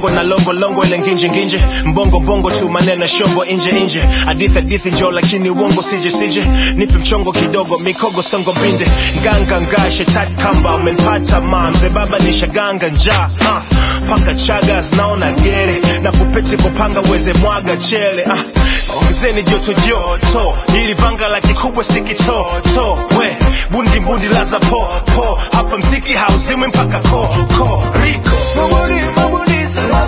bongo na longo longo ile nginje nginje. Mbongo bongo tu maneno shombo inje inje. Hadithi njoo lakini uongo sije. Nipe mchongo kidogo mikogo songo binde. Nganga shetani kamba umenipata mzee baba nishaganga njaa. Paka chagas naona gere na pupeti kupanga uweze mwaga chele. Ongezeni joto ili vanga la kikubwa sikitoto. We bundi laza po hapa mziki hauzimwi mpaka ko Rico Mabudi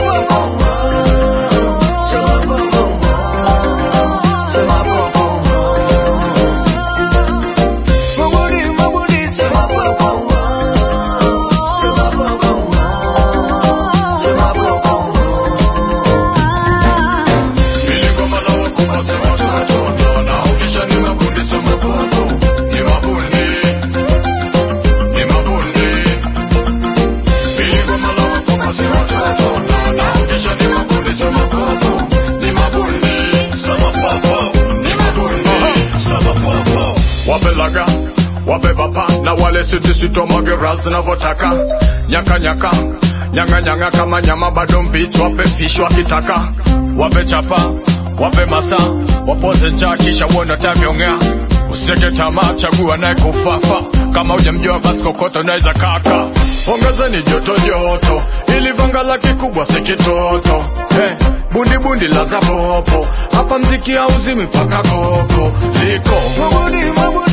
wape bapa na wale sito mageraz na votaka nyanga kama nyama bado mbichi wape fish wakitaka wape chapa wape masa wapoze njaa kisha uona tavyongea usiteke tamaa chagua naye kufafa kama hujamjua basi kokoto naweza kaka ongezeni joto ili vanga la kikubwa sikitoto bundi laza popo hapa mziki hauzimi mpaka koko Liko Mabudi